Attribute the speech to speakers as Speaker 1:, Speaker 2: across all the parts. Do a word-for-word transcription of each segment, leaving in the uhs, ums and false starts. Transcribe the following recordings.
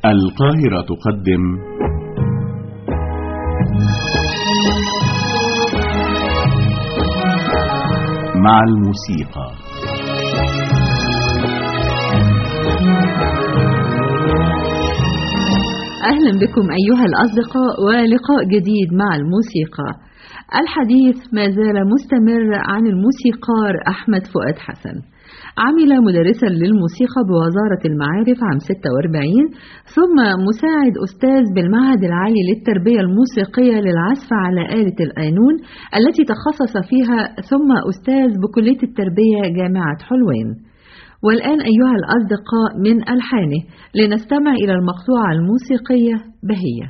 Speaker 1: القاهرة تقدم مع الموسيقى.
Speaker 2: أهلا بكم أيها الأصدقاء ولقاء جديد مع الموسيقى. الحديث ما زال مستمر عن الموسيقار أحمد فؤاد حسن. عمل مدرسا للموسيقى بوزارة المعارف عام ستة وأربعين، ثم مساعد أستاذ بالمعهد العالي للتربية الموسيقية للعزف على آلة القانون التي تخصص فيها، ثم أستاذ بكلية التربية جامعة حلوان. والآن أيها الأصدقاء من ألحانه لنستمع إلى المقطوعة الموسيقية بهية.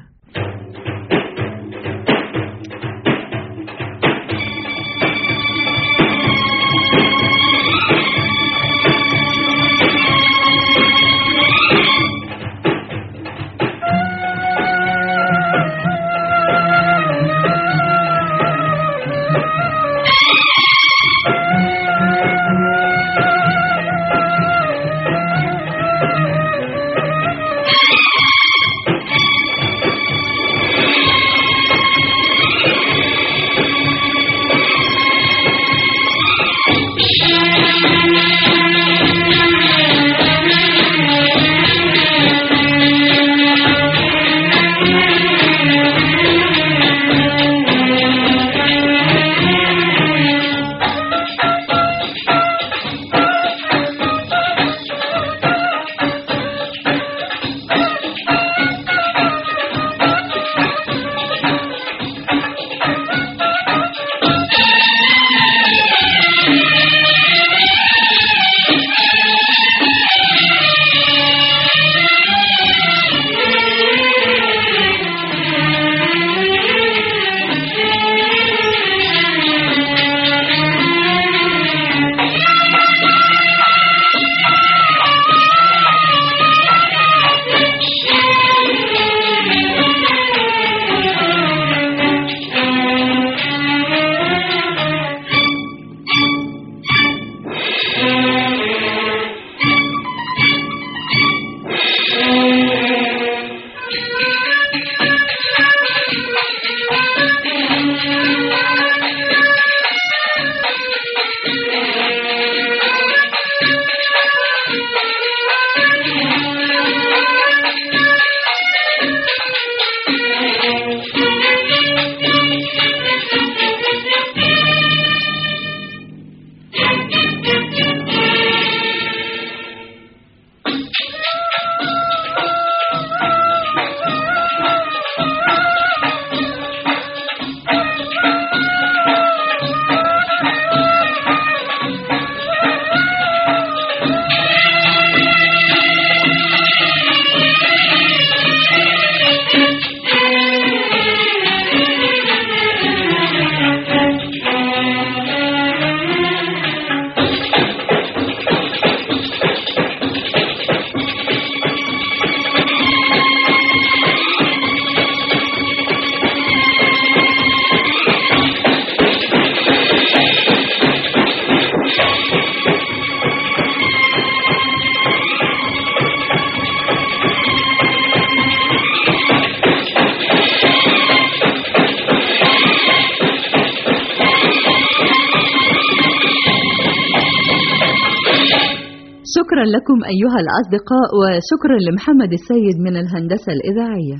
Speaker 2: شكرا لكم أيها الأصدقاء، وشكرا لمحمد السيد من الهندسة الإذاعية.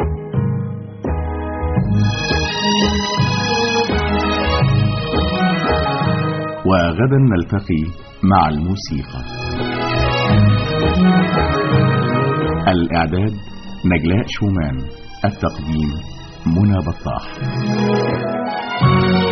Speaker 1: وغدا نلتقي مع الموسيقى. الإعداد نجلاء شومان، التقديم منى بطاح.